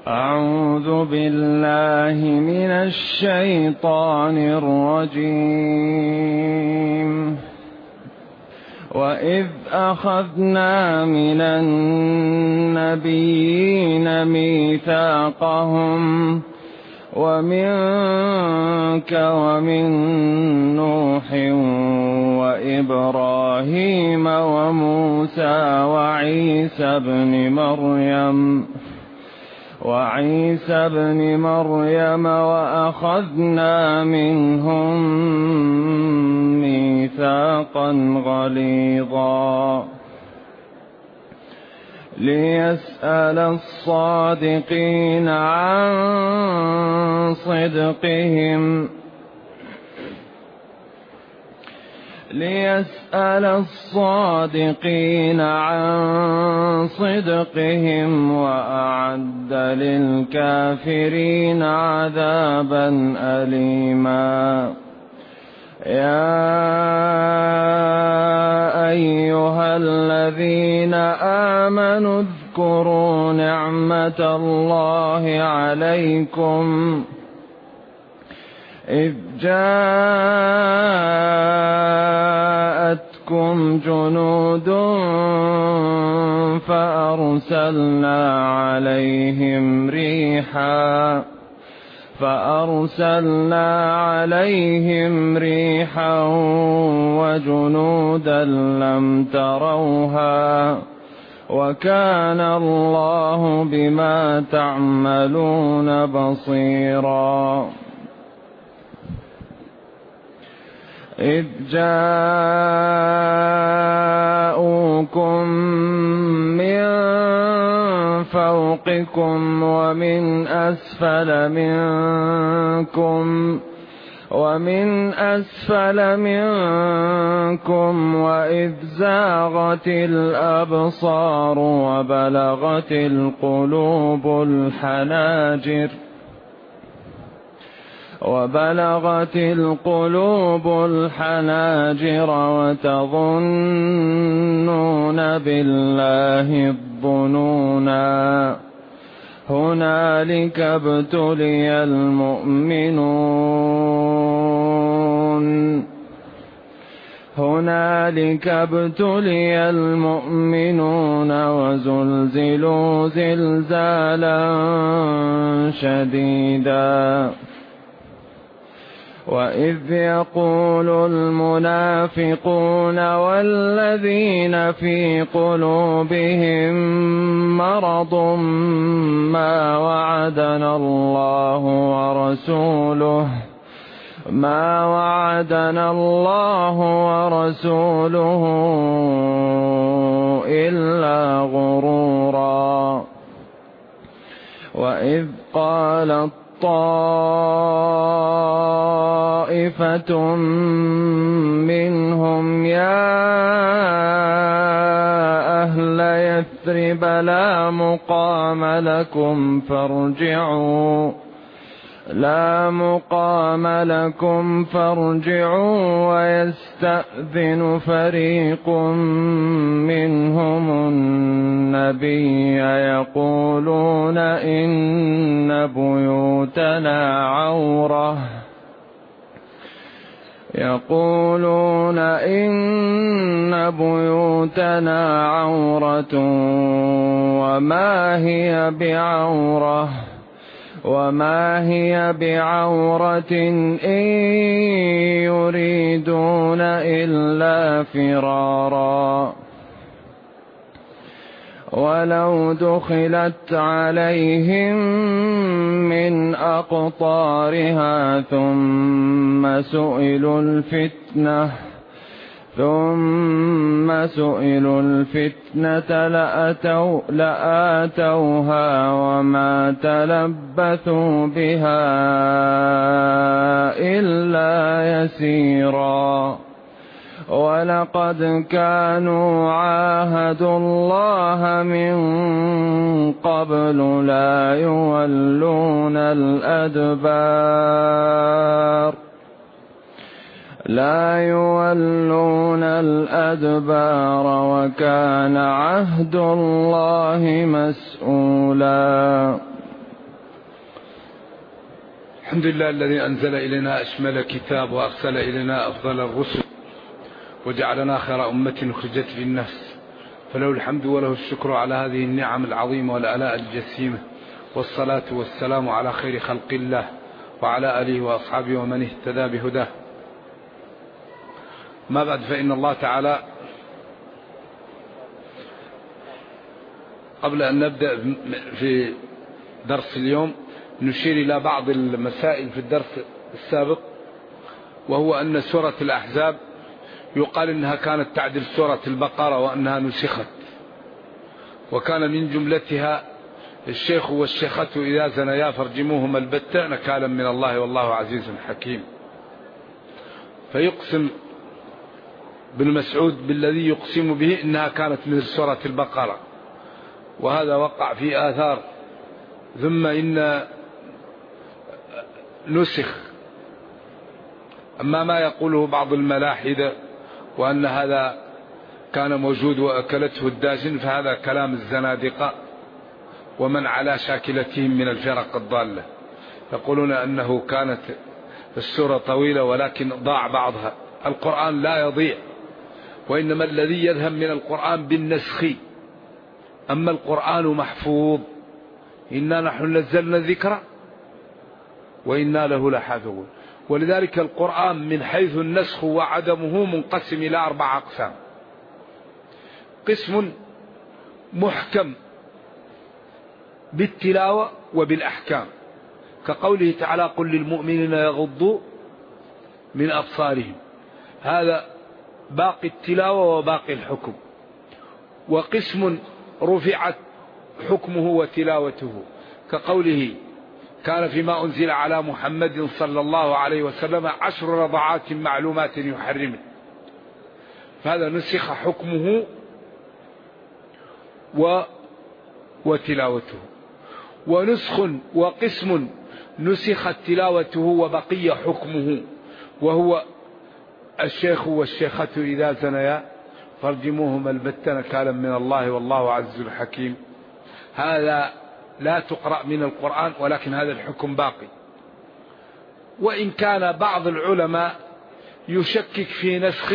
أعوذ بالله من الشيطان الرجيم. وإذ أخذنا من النبيين ميثاقهم ومنك ومن نوح وإبراهيم وموسى وعيسى ابن مريم وأخذنا منهم ميثاقا غليظا ليسأل الصادقين عن صدقهم وأعد للكافرين عذابا أليما. يا أيها الذين آمنوا اذكروا نعمة الله عليكم إذ جاءتكم جنود فأرسلنا عليهم ريحا وجنودا لم تروها وكان الله بما تعملون بصيرا. إذ جاءوكم من فوقكم ومن أسفل منكم وإذ زاغت الأبصار وبلغت القلوب الحناجر وتظنون بالله الظنونا. هنالك ابتلي المؤمنون وزلزلوا زلزالا شديدا. وإذ يقول المنافقون والذين في قلوبهم مرض ما وعدنا الله ورسوله إلا غرورا. وإذ قالت طائفة منهم يا أهل يثرب لا مقام لكم فارجعوا ويستأذن فريق منهم النبي يقولون إن بيوتنا عورة وما هي بعورة إن يريدون إلا فرارا. ولو دخلت عليهم من أقطارها ثم سئلوا الفتنة لآتوها وما تلبثوا بها إلا يسيرا. ولقد كانوا عاهدوا الله من قبل لا يولون الأدبار وكان عهد الله مسؤولا. الحمد لله الذي أنزل إلينا أشمل كتاب وأرسل إلينا أفضل الرسل وجعلنا خير أمة أخرجت للناس، فله الحمد وله الشكر على هذه النعم العظيمة والآلاء الجسيمة، والصلاة والسلام على خير خلق الله وعلى آله وأصحابه ومن اهتدى بهداه. ما بعد، فإن الله تعالى قبل أن نبدأ في درس اليوم نشير إلى بعض المسائل في الدرس السابق، وهو أن سورة الأحزاب يقال إنها كانت تعدل سورة البقرة وأنها نسخت، وكان من جملتها الشيخ والشيخة إذا زنيا فارجموهما البتة نكالا من الله والله عزيز حكيم. فيقسم بن مسعود بالذي يقسم به إنها كانت من سورة البقرة، وهذا وقع في آثار. ثم إن نسخ. أما ما يقوله بعض الملاحدة وأن هذا كان موجود وأكلته الداجن، فهذا كلام الزنادقة ومن على شاكلتهم من الفرق الضالة. يقولون أنه كانت السورة طويلة ولكن ضاع بعضها. القرآن لا يضيع، وإنما الذي يذهب من القرآن بالنسخ، أما القرآن محفوظ. إنا نحن نزلنا الذكر وإنا له لحافظون. ولذلك القرآن من حيث النسخ وعدمه منقسم إلى 4 أقسام. قسم محكم بالتلاوة وبالأحكام، كقوله تعالى قل للمؤمنين يغضوا من أبصارهم، هذا باقي التلاوة وباقي الحكم. وقسم رفعت حكمه وتلاوته، كقوله كان فيما أنزل على محمد صلى الله عليه وسلم 10 رضعات معلومات يحرمن، فهذا نسخ حكمه وتلاوته. ونسخ وقسم نسخت تلاوته وبقي حكمه، وهو الشيخ والشيخة إذا زنيا فارجموهما البتة نكالا من الله والله عزيز حكيم. هذا لا تقرأ من القرآن، ولكن هذا الحكم باقي. وإن كان بعض العلماء يشكك في نسخ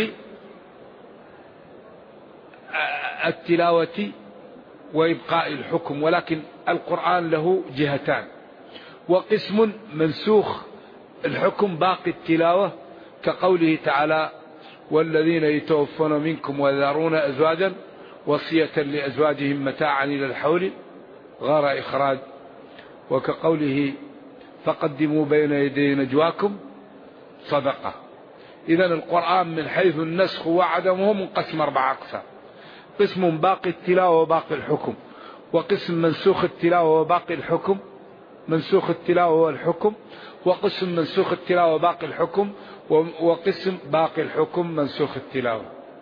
التلاوة وإبقاء الحكم، ولكن القرآن له جهتان. وقسم منسوخ الحكم باقي التلاوة، كقوله تعالى والذين يتوفون منكم ويذرون أزواجا وصية لأزواجهم متاعا إلى الحول غير إخراج، وكقوله فقدموا بين يدي نجواكم صدقة. إذن القرآن من حيث النسخ وعدمه منقسم 4 أقسام. قسم باقي التلاوة وباقي الحكم، وقسم منسوخ التلاوة وباقي الحكم، منسوخ التلاوة والحكم، وقسم منسوخ التلاوة وباقي الحكم، وقسم باقي الحكم منسوخ التلاوة.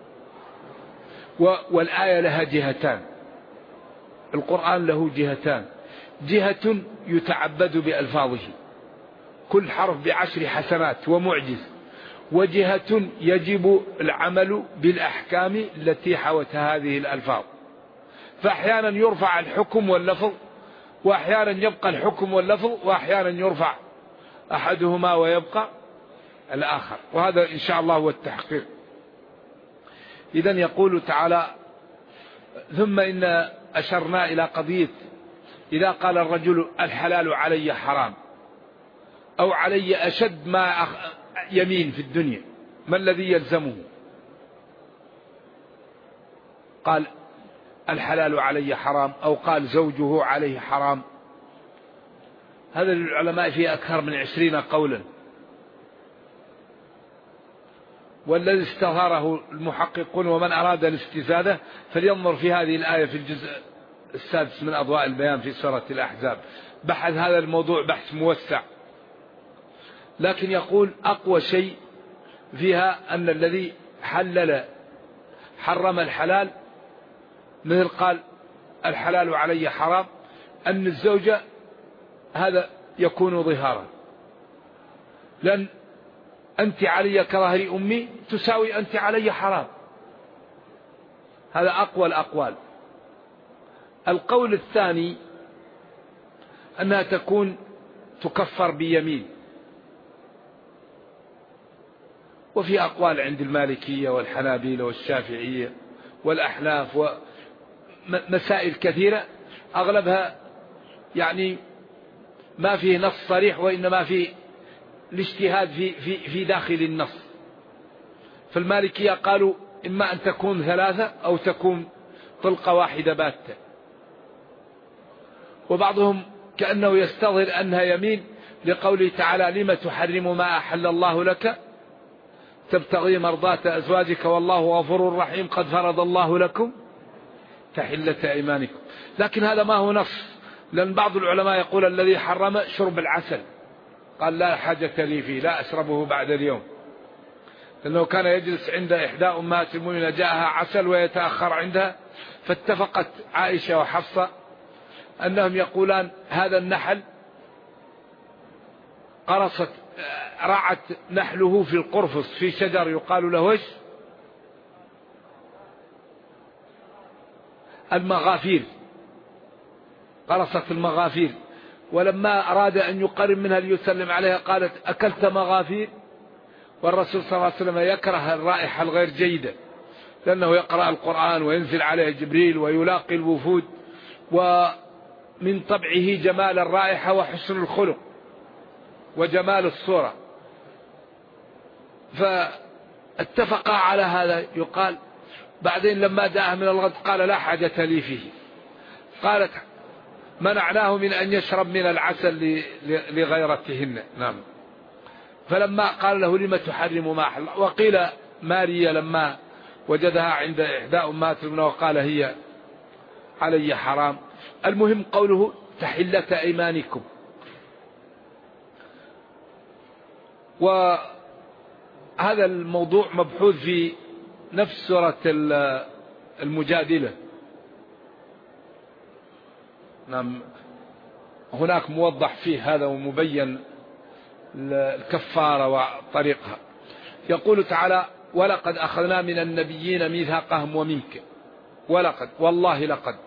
والآية لها جهتان، القرآن له جهتان: جهة يتعبد بألفاظه كل حرف ب10 حسنات ومعجز، وجهة يجب العمل بالأحكام التي حوت هذه الألفاظ. فأحيانا يرفع الحكم واللفظ، وأحيانا يبقى الحكم واللفظ، وأحيانا يرفع أحدهما ويبقى الآخر، وهذا إن شاء الله هو التحقيق. إذن يقول تعالى ثم إن أشرنا إلى قضية إذا قال الرجل الحلال علي حرام، أو علي أشد ما يمين في الدنيا، ما الذي يلزمه؟ قال الحلال علي حرام، أو قال زوجه عليه حرام. هذا للعلماء فيه أكثر من 20 قولا، والذي استظهره المحققون ومن أراد الاستزادة فلينظر في هذه الآية في الجزء 6 من أضواء البيان في سورة الأحزاب، بحث هذا الموضوع بحث موسع. لكن يقول أقوى شيء فيها أن الذي حرم الحلال، مثل قال الحلال علي حرام، أن الزوجة هذا يكون ظهارا، لأن أنت علي كظهر أمي تساوي أنت علي حرام. هذا أقوى الأقوال. القول الثاني أنها تكفر بيمين، وفي أقوال عند المالكية والحنابلة والشافعية والأحناف ومسائل كثيرة أغلبها يعني ما فيه نص صريح، وإنما فيه الاجتهاد في داخل النص. فالمالكية قالوا إما أن تكون ثلاثة أو تكون طلقة واحدة باتة. وبعضهم كأنه يستظهر أنها يمين لقوله تعالى لما تحرم ما أحل الله لك تبتغي مرضات أزواجك والله غفور رحيم قد فرض الله لكم تحلة أيمانكم. لكن هذا ما هو نص، لأن بعض العلماء يقول الذي حرم شرب العسل، قال لا حاجة لي فيه، لا أشربه بعد اليوم، لأنه كان يجلس عند إحدى أمهات المؤمنين جاءها عسل ويتأخر عندها، فاتفقت عائشة وحفصة أنهم يقولان هذا النحل قرصت رعت نحله في القرفص في شجر يقال له ايش؟ المغافير، قرصت المغافير، ولما أراد أن يقرب منها ليسلم عليها قالت أكلت مغافير؟ والرسول صلى الله عليه وسلم يكره الرائحة الغير جيدة، لأنه يقرأ القرآن وينزل عليه جبريل ويلاقي الوفود، ومن طبعه جمال الرائحة وحسن الخلق وجمال الصورة، فاتفقا على هذا. يقال بعدين لما دعاه من الغد قال لا حاجة لي فيه، قالت منعناه من أن يشرب من العسل لغيرتهن. نعم. فلما قال له لما تحرم ما أحل، وقيل ماريا لما وجدها عند إحدى أمهات المؤمنين وقال هي علي حرام. المهم قوله تحلة أيمانكم. وهذا الموضوع مبحوث في نفس سورة المجادلة. نعم، هناك موضح فيه هذا ومبين الكفارة وطريقها. يقول تعالى ولقد أخذنا من النبيين ميثاقهم ومنك، ولقد والله لقد،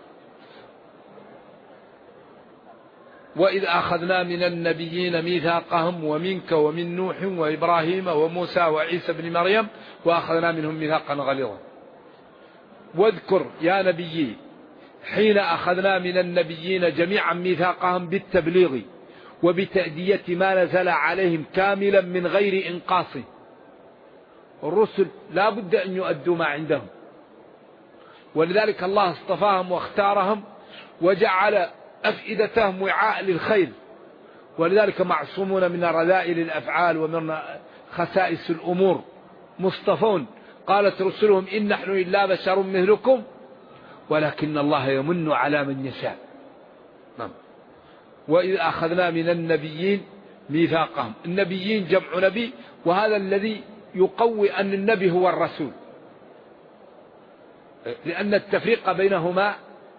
وإذ أخذنا من النبيين ميثاقهم ومنك ومن نوح وإبراهيم وموسى وعيسى بن مريم وأخذنا منهم ميثاقا غليظا. واذكر يا نبي حين أخذنا من النبيين جميعا ميثاقهم بالتبليغ وبتأدية ما نزل عليهم كاملا من غير إنقاص. الرسل لا بد أن يؤدوا ما عندهم، ولذلك الله اصطفاهم واختارهم وجعل أفئدتهم وعاء للخير، ولذلك معصومون من رذائل الأفعال ومن خسائس الأمور، مصطفون. قالت رسلهم إن نحن إلا بشر مثلكم ولكن الله يمن على من يشاء. نعم. وإذ أخذنا من النبيين ميثاقهم، النبيين جمع نبي، وهذا الذي يقوي أن النبي هو الرسول، لأن التفريق بينهما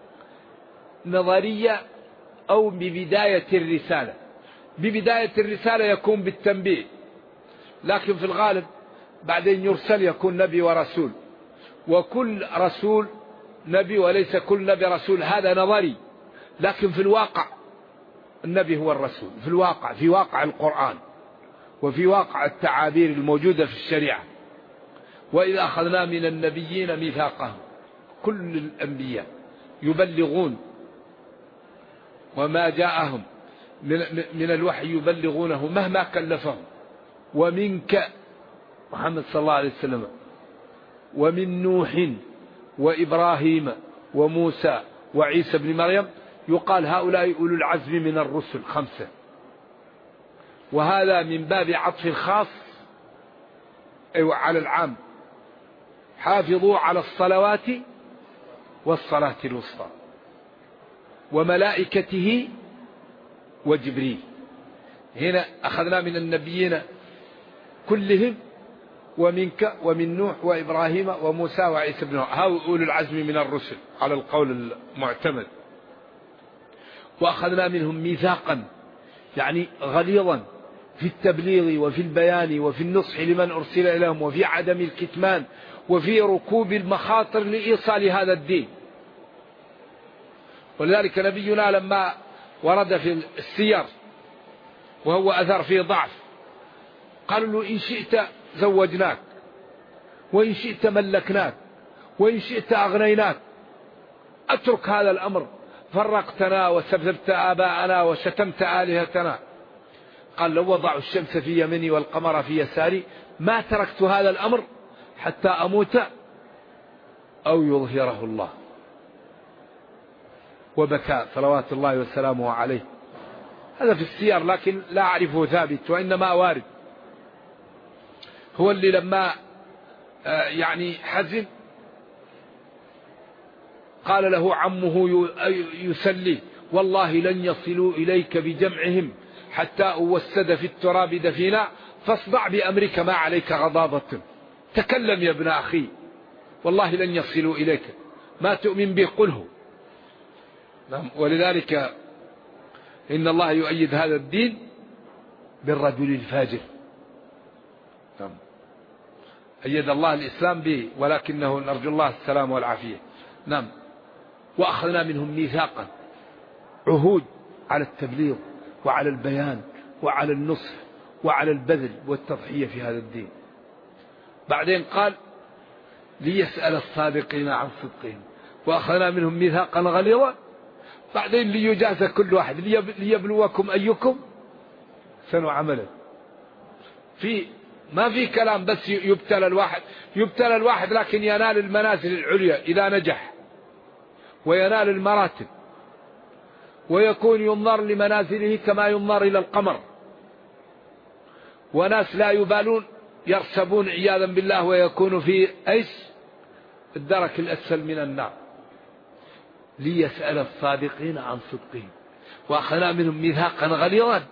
نظرية أو ببداية الرسالة. ببداية الرسالة يكون بالتنبيه، لكن في الغالب بعدين يرسل يكون نبي ورسول، وكل رسول نبي وليس كل نبي رسول، هذا نظري، لكن في الواقع النبي هو الرسول، في الواقع، في واقع القرآن وفي واقع التعابير الموجودة في الشريعة. وإذا أخذنا من النبيين ميثاقهم، كل الأنبياء يبلغون وما جاءهم من الوحي يبلغونه مهما كلفهم. ومنك محمد صلى الله عليه وسلم، ومن نوح وإبراهيم وموسى وعيسى بن مريم، يقال هؤلاء أولو العزم من الرسل 5، وهذا من باب عطف الخاص على العام. حافظوا على الصلوات والصلاة الوسطى وملائكته وجبريل. هنا أخذنا من النبيين كلهم، ومنك ومن نوح وإبراهيم وموسى وعيسى بن مريم، هؤلاء أولو العزم من الرسل على القول المعتمد. وأخذنا منهم ميثاقا يعني غليظا في التبليغ وفي البيان وفي النصح لمن أرسل إليهم وفي عدم الكتمان وفي ركوب المخاطر لإيصال هذا الدين. ولذلك نبينا لما ورد في السير وهو أثر فيه ضعف قالوا له إن شئت زوجناك، وإن شئت ملكناك، وإن شئت أغنيناك، أترك هذا الأمر، فرقتنا وسببت آباءنا وشتمت آلهتنا. قال لو وضعوا الشمس في يميني والقمر في يساري ما تركت هذا الأمر حتى أموت أو يظهره الله. وبكى صلوات الله وسلامه عليه. هذا في السير لكن لا أعرفه ثابت، وإنما وارد. هو اللي لما يعني حزن قال له عمه يسلي والله لن يصلوا إليك بجمعهم حتى أوسد في التراب دفينا فاصدع بأمرك ما عليك غضاضة. تكلم يا ابن أخي، والله لن يصلوا إليك، ما تؤمن به قله. ولذلك إن الله يؤيد هذا الدين بالرجل الفاجر. أيد الله الإسلام به، ولكنه نرجو الله السلام والعافية. نعم. وأخذنا منهم ميثاقا، عهود على التبليغ وعلى البيان وعلى النصح وعلى البذل والتضحية في هذا الدين. بعدين قال ليسأل الصادقين عن صدقهم، وأخذنا منهم ميثاقا غليظا. بعدين ليجازى كل واحد، ليبلوكم أيكم سنو عمله. ما في كلام بس يبتلى الواحد لكن ينال المنازل العليا إذا نجح، وينال المراتب، ويكون ينظر لمنازله كما ينظر إلى القمر. وناس لا يبالون يرسبون عياذا بالله ويكون في الدرك الأسفل من النار. ليسأل الصادقين عن صدقهم، وأخذنا منهم ميثاقا غليظا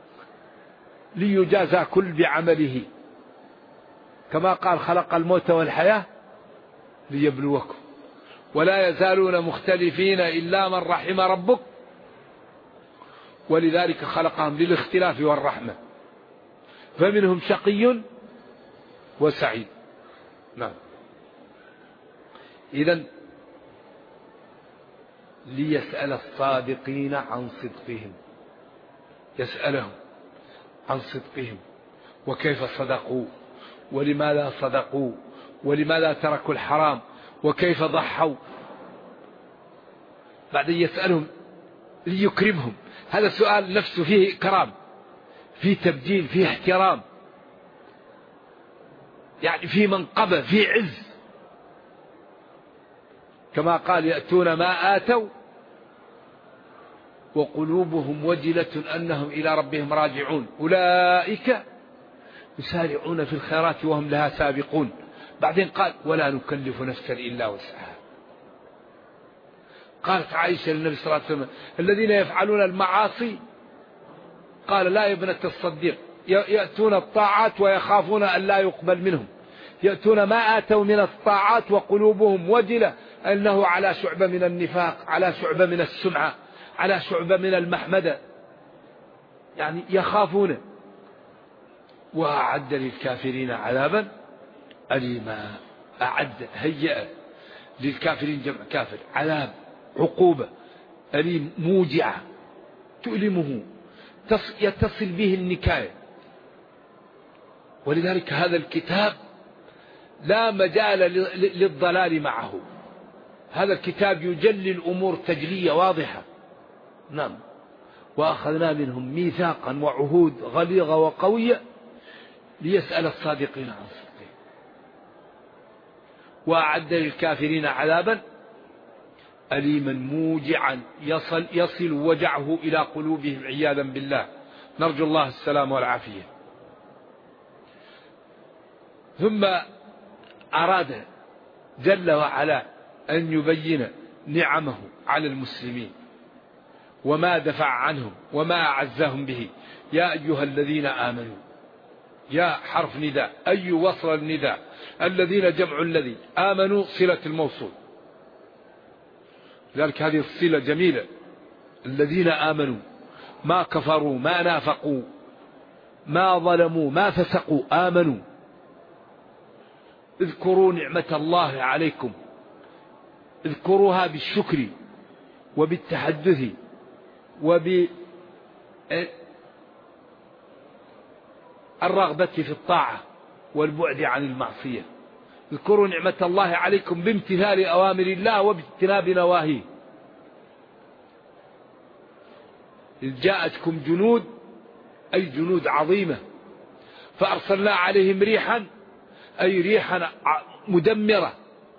ليجازى كل بعمله، كما قال خلق الموت والحياة ليبلوكم ولا يزالون مختلفين إلا من رحم ربك، ولذلك خلقهم للاختلاف والرحمة، فمنهم شقي وسعيد. نعم. إذن ليسأل الصادقين عن صدقهم، يسألهم عن صدقهم وكيف صدقوا، ولماذا صدقوا، ولماذا تركوا الحرام، وكيف ضحوا. بعدين يسألهم ليكرمهم. هذا السؤال نفسه فيه كرام، فيه تبجيل، فيه احترام، يعني فيه منقبة، فيه عز. كما قال يأتون ما آتوا وقلوبهم وجلة أنهم إلى ربهم راجعون أولئك يسارعون في الخيرات وهم لها سابقون. بعدين قال ولا نكلف نفسا إلا وسعها. قالت عائشة للنبي صلى الله عليه وسلم الذين يفعلون المعاصي، قال لا يا ابنة الصديق، يأتون الطاعات ويخافون أن لا يقبل منهم، يأتون ما آتوا من الطاعات وقلوبهم وجلة أنه على شعبة من النفاق، على شعبة من السمعة، على شعبة من المحمدة، يعني يخافون. وأعد للكافرين عذابا أليما. أعد، هيئ للكافرين، جمع كافر، عذاب، عقوبة أليم موجعة تؤلمه، يتصل به النكاية. ولذلك هذا الكتاب لا مجال للضلال معه. هذا الكتاب يجلي الأمور تجلية واضحة. نعم. وأخذنا منهم ميثاقا وعهود غليظة وقوية ليسأل الصادقين عن صدقهم، وأعد للكافرين عذابا أليما موجعا يصل وجعه إلى قلوبهم عياذا بالله. نرجو الله السلام والعافية. ثم أراد جل وعلا أن يبين نعمه على المسلمين وما دفع عنهم وما أعزهم به. يا أيها الذين آمنوا، يا حرف نداء، أي وصل النداء، الذين جمع الذي، آمنوا صلة الموصول، لذلك هذه الصلة جميلة. الذين آمنوا ما كفروا ما نافقوا ما ظلموا ما فسقوا، آمنوا. اذكروا نعمة الله عليكم، اذكروها بالشكر وبالتحدث وبالرغبة في الطاعة والبعد عن المعصية. اذكروا نعمة الله عليكم بامتثال أوامر الله وباجتناب نواهيه. إذ جاءتكم جنود أي جنود عظيمة فأرسلنا عليهم ريحا أي ريحا مدمرة،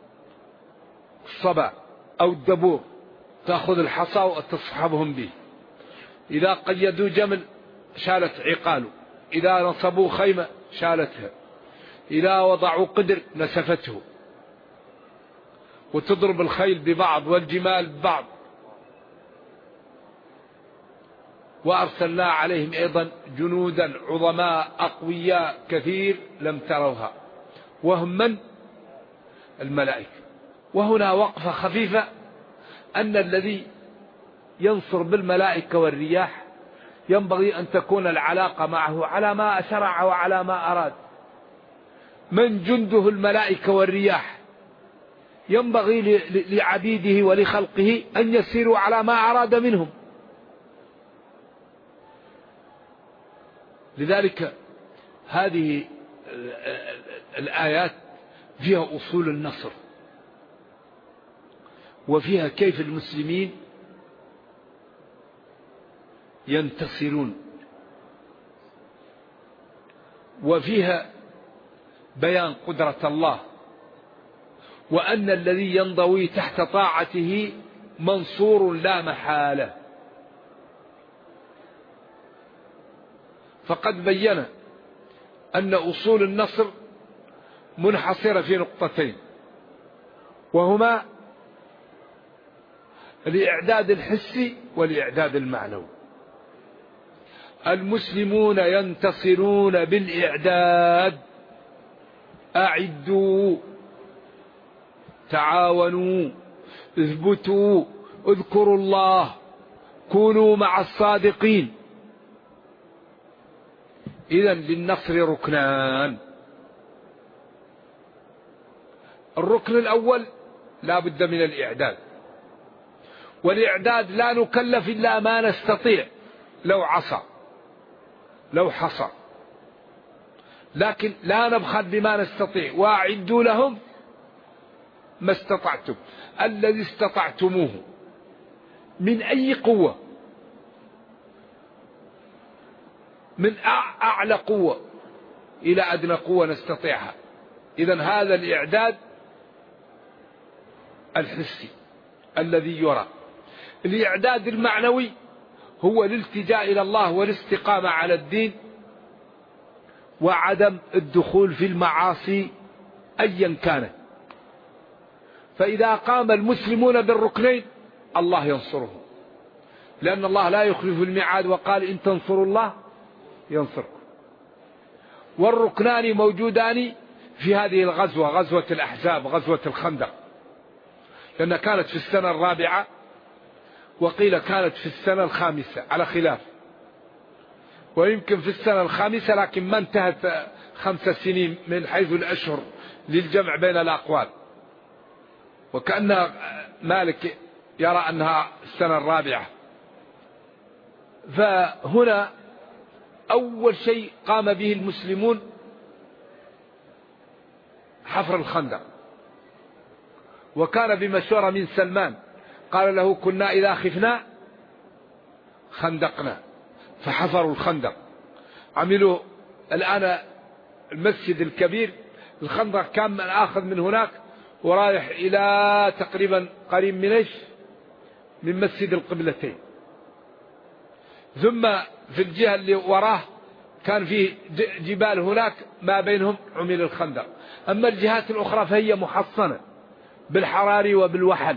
الصبا أو الدبور تأخذ الحصى وتصحبهم به. إذا قيدوا جمل شالت عقاله، إذا نصبوا خيمة شالتها، إذا وضعوا قدر نسفته، وتضرب الخيل ببعض والجمال ببعض. وأرسلنا عليهم أيضا جنودا عظماء أقوياء كثير لم تروها، وهم من؟ الملائكة. وهنا وقفة خفيفة، أن الذي ينصر بالملائكة والرياح ينبغي أن تكون العلاقة معه على ما شرع وعلى ما أراد. من جنده الملائكة والرياح ينبغي لعبيده ولخلقه أن يسيروا على ما أراد منهم. لذلك هذه الآيات فيها أصول النصر، وفيها كيف المسلمين ينتصرون، وفيها بيان قدرة الله، وأن الذي ينضوي تحت طاعته منصور لا محالة. فقد بين أن أصول النصر منحصرة في نقطتين، وهما الإعداد الحسي والإعداد المعنوي. المسلمون ينتصرون بالإعداد، أعدوا، تعاونوا، اثبتوا، اذكروا الله، كونوا مع الصادقين. إذن للنصر ركنان. الركن الأول لا بد من الإعداد، والإعداد لا نكلف إلا ما نستطيع، لو حصى، لكن لا نبخل بما نستطيع. وأعدوا لهم ما استطعتم، الذي استطعتموه من أي قوة، من أعلى قوة إلى أدنى قوة نستطيعها. إذن هذا الإعداد الحسي الذي يرى. الإعداد المعنوي هو الالتجاء إلى الله والاستقامة على الدين، وعدم الدخول في المعاصي أيا كانت. فإذا قام المسلمون بالركنين الله ينصرهم، لأن الله لا يخلف الميعاد، وقال إن تنصروا الله ينصركم. والركنان موجودان في هذه الغزوة، غزوة الأحزاب، غزوة الخندق، لأنها كانت في السنة الرابعة، وقيل كانت في السنة الخامسة على خلاف، ويمكن في السنة الخامسة، لكن ما انتهت 5 سنين من حيث الأشهر للجمع بين الأقوال، وكأن مالك يرى أنها السنة الرابعة. فهنا أول شيء قام به المسلمون حفر الخندق، وكان بمشورة من سلمان، قال له كنا إذا خفنا خندقنا، فحفروا الخندق. عملوا الآن المسجد الكبير، الخندق كان من آخذ من هناك ورايح إلى تقريبا قريب من إيش؟ من مسجد القبلتين. ثم في الجهة اللي وراه كان فيه جبال هناك ما بينهم عمل الخندق. أما الجهات الأخرى فهي محصنة بالحراري وبالوحل.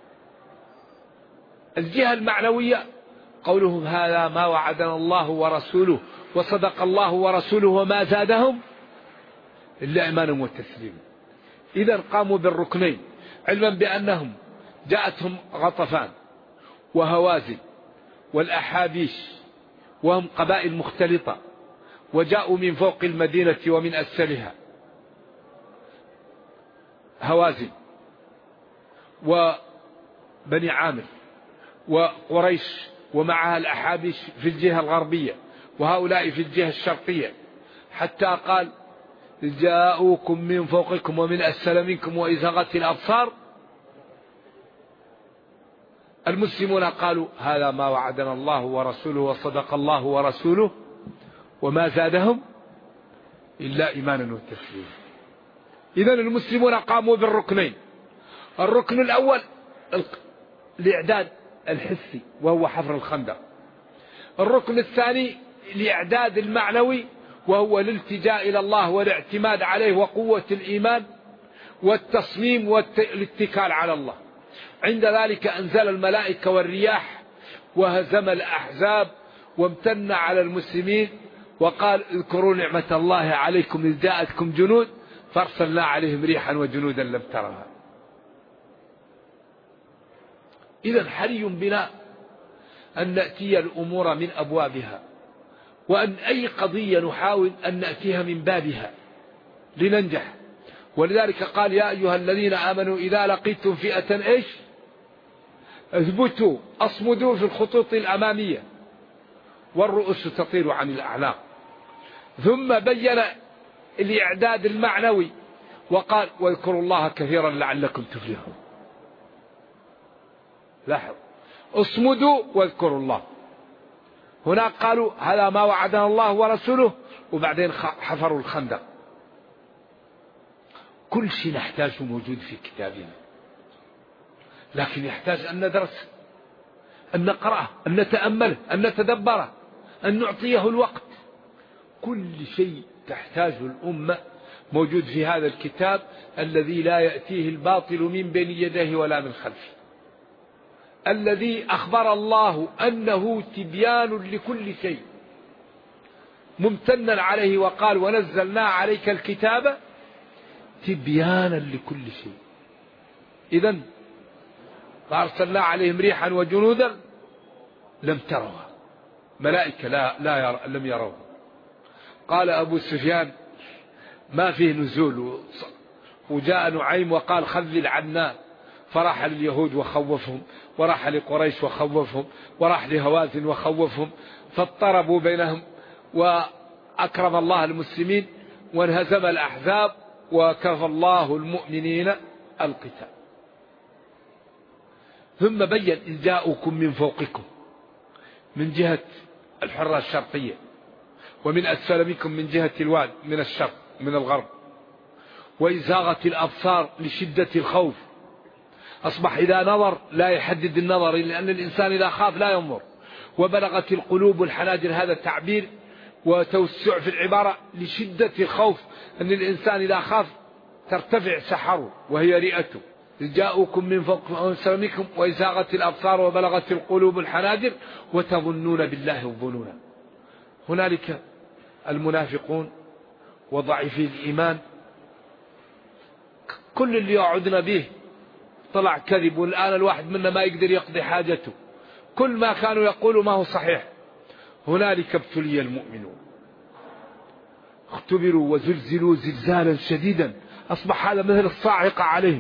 الجهة المعنوية قولهم هذا ما وعدنا الله ورسوله وصدق الله ورسوله وما زادهم إلا إيمانا وتسليما. إذا قاموا بالركنين، علما بأنهم جاءتهم غطفان وهوازن والأحابيش، وهم قبائل مختلطة، وجاءوا من فوق المدينة ومن أسفلها. هوازن وبني عامر وقريش، ومعها الأحابيش في الجهة الغربية، وهؤلاء في الجهة الشرقية. حتى قال جاءوكم من فوقكم ومن أسفل منكم وإذ زاغت الأبصار. المسلمون قالوا هذا ما وعدنا الله ورسوله وصدق الله ورسوله وما زادهم إلا إيمانا وتسليما. إذن المسلمون قاموا بالركنين. الركن الأول الإعداد الحسي وهو حفر الخندق. الركن الثاني الإعداد المعنوي وهو الالتجاء إلى الله والاعتماد عليه وقوة الإيمان والتصميم والاتكال على الله. عند ذلك أنزل الملائكة والرياح وهزم الأحزاب وامتن على المسلمين وقال اذكروا نعمة الله عليكم إذ جاءتكم جنود فارسلنا عليهم ريحا وجنودا لم ترها. إذن حري بنا أن نأتي الأمور من أبوابها، وأن أي قضية نحاول أن نأتيها من بابها لننجح. ولذلك قال يا أيها الذين آمنوا إذا لقيتم فئة إيش اثبتوا أصمدوا في الخطوط الأمامية والرؤوس تطير عن الأعناق. ثم بين الإعداد المعنوي وقال واذكروا الله كثيرا لعلكم تفلحون. لاحظ اصمدوا واذكروا الله. هناك قالوا هذا ما وعدنا الله ورسوله وبعدين حفروا الخندق. كل شيء نحتاجه موجود في كتابنا، لكن يحتاج أن ندرس، أن نقرأه، أن نتأمله، أن نتدبره، أن نعطيه الوقت. كل شيء تحتاجه الأمة موجود في هذا الكتاب الذي لا يأتيه الباطل من بين يديه ولا من خلفه، الذي أخبر الله أنه تبيان لكل شيء، ممتنا عليه وقال ونزلنا عليك الكتاب تبيانا لكل شيء. إذن فأرسلنا عليهم ريحا وجنودا لم تروها، ملائكة لم يروها. قال أبو سفيان ما فيه نزول، وجاء نعيم وقال خذل عنا، فراح لليهود وخوفهم، وراح لقريش وخوفهم، وراح لهوازن وخوفهم، فاضطربوا بينهم وأكرم الله المسلمين وانهزم الأحزاب وكفى الله المؤمنين القتال. ثم بين إذ جاءوكم من فوقكم من جهة الحرة الشرقية ومن أسفل منكم من جهة الواد من الشرق من الغرب، وإذ زاغت الأبصار لشدة الخوف. أصبح إذا نظر لا يحدد النظر، لأن الإنسان إذا خاف لا ينظر. وبلغت القلوب الحناجر، هذا التعبير وتوسع في العبارة لشدة الخوف، أن الإنسان إذا خاف ترتفع سحره وهي رئته. إذ جاءوكم من فوق وأسفل منكم وإذ زاغت الأبصار وبلغت القلوب الحناجر وتظنون بالله الظنون. هنالك المنافقون وضعيفي الإيمان، كل اللي يعودنا به طلع كذب، والآن الواحد منا ما يقدر يقضي حاجته، كل ما كانوا يقولوا ما هو صحيح. هنالك ابتلي المؤمنون اختبروا وزلزلوا زلزالا شديدا، أصبح هذا مثل الصاعقة عليهم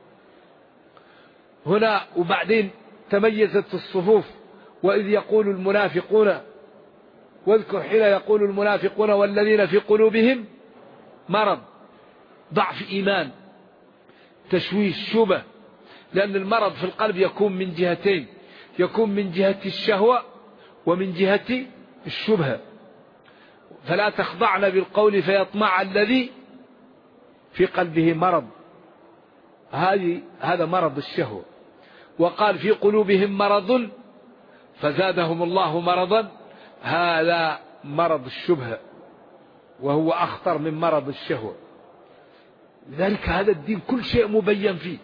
هنا. وبعدين تميزت الصفوف، وإذ يقول المنافقون، واذكر حين يقول المنافقون والذين في قلوبهم مرض، ضعف إيمان، تشويش، شبه. لأن المرض في القلب يكون من جهتين، يكون من جهة الشهوة ومن جهة الشبهة. فلا تخضعن بالقول فيطمع الذي في قلبه مرض، هذا مرض الشهوة. وقال في قلوبهم مرض فزادهم الله مرضا، هذا مرض الشبهة وهو أخطر من مرض الشهوة. لذلك هذا الدين كل شيء مبين فيه،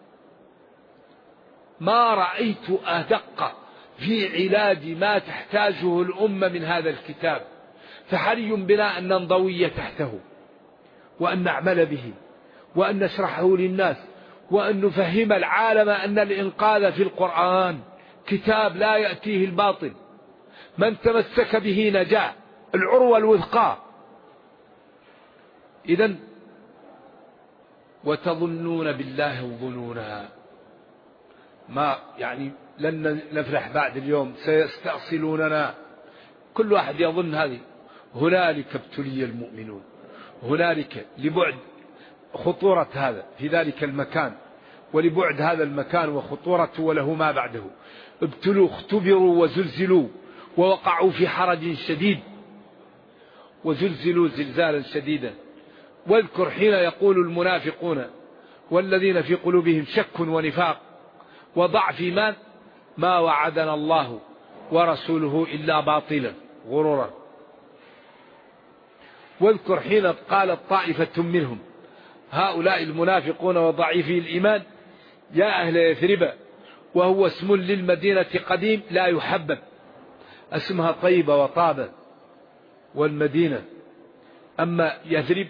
ما رأيت أدق في علاج ما تحتاجه الأمة من هذا الكتاب. فحري بنا أن ننضوي تحته وأن نعمل به وأن نشرحه للناس وأن نفهم العالم أن الإنقاذ في القرآن، كتاب لا يأتيه الباطل، من تمسك به نجا، العروة الوثقى. إذن وتظنون بالله الظنونا، ما يعني لن نفرح بعد اليوم، سيستأصلوننا، كل واحد يظن هذه. هنالك ابتلي المؤمنون. هنالك لبعد خطورة هذا في ذلك المكان، ولبعد هذا المكان وخطورته وله ما بعده، ابتلوا اختبروا وزلزلوا ووقعوا في حرج شديد وزلزلوا زلزالا شديدا. واذكر حين يقول المنافقون والذين في قلوبهم شك ونفاق وضعف إيمان ما وعدنا الله ورسوله إلا باطلا غرورا. واذكر حين قالت طائفة منهم هؤلاء المنافقون وضعيفي الإيمان يا أهل يثرب، وهو اسم للمدينة قديم لا يحبب، اسمها طيبة وطابة والمدينة، أما يثرب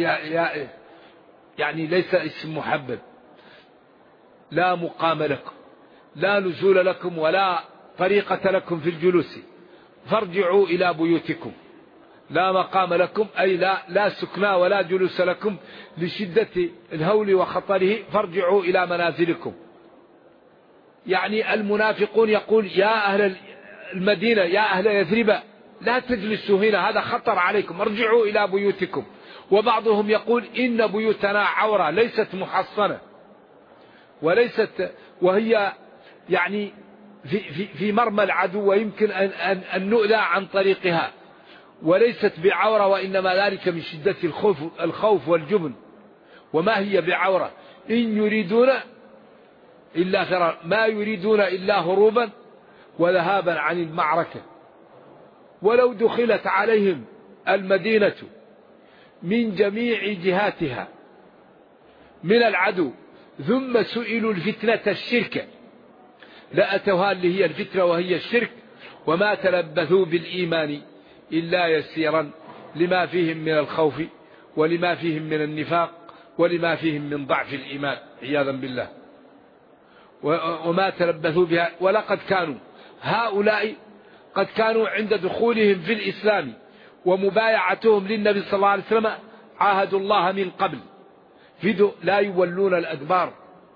يعني ليس اسم محبب، لا مقام لكم، لا نزول لكم ولا طريقة لكم في الجلوس، فارجعوا إلى بيوتكم. لا مقام لكم أي لا سكنى ولا جلوس لكم لشدة الهول وخطره، فارجعوا إلى منازلكم. يعني المنافقون يقول يا أهل المدينة يا أهل يثرب لا تجلسوا هنا، هذا خطر عليكم، ارجعوا إلى بيوتكم. وبعضهم يقول إن بيوتنا عورة ليست محصنة وليست، وهي يعني في مرمى العدو ويمكن أن نؤذى عن طريقها، وليست بعورة، وإنما ذلك من شدة الخوف والجبن. وما هي بعورة إن يريدون إلا فرارا، ما يريدون إلا هروبا وذهابا عن المعركة. ولو دخلت عليهم المدينة من جميع جهاتها من العدو ثم سئلوا الفتنة الشرك لأتوها، اللي هي الفتنة وهي الشرك، وما تلبثوا بالإيمان إلا يسيرا، لما فيهم من الخوف ولما فيهم من النفاق ولما فيهم من ضعف الإيمان عياذا بالله. وما تلبثوا بها. ولقد كانوا هؤلاء قد كانوا عند دخولهم في الإسلام ومبايعتهم للنبي صلى الله عليه وسلم عاهدوا الله من قبل لا يولون الأدبار،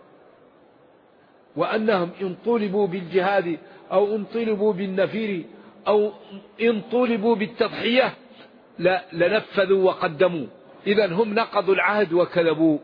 وأنهم إن طولبوا بالجهاد أو إن طولبوا بالنفير أو إن طولبوا بالتضحية لنفذوا وقدموا. إذن هم نقضوا العهد وكذبوا،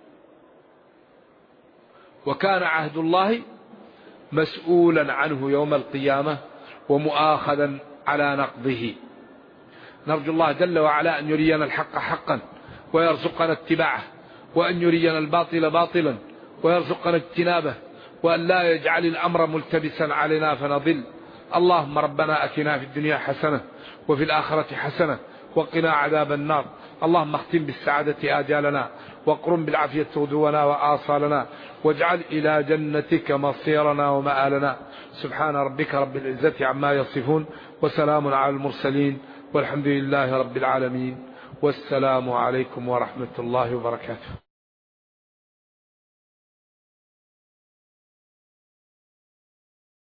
وكان عهد الله مسؤولا عنه يوم القيامة ومؤاخذا على نقضه. نرجو الله جل وعلا أن يرينا الحق حقا ويرزقنا اتباعه، وأن يرينا الباطل باطلا ويرزقنا اجتنابه، وأن لا يجعل الأمر ملتبسا علينا فنضل. اللهم ربنا أتنا في الدنيا حسنة وفي الآخرة حسنة وقنا عذاب النار. اللهم اختم بالسعادة آجالنا واقرم بالعافية غدونا وآصالنا، واجعل إلى جنتك مصيرنا ومآلنا. سبحان ربك رب العزة عما يصفون وسلام على المرسلين والحمد لله رب العالمين، والسلام عليكم ورحمة الله وبركاته.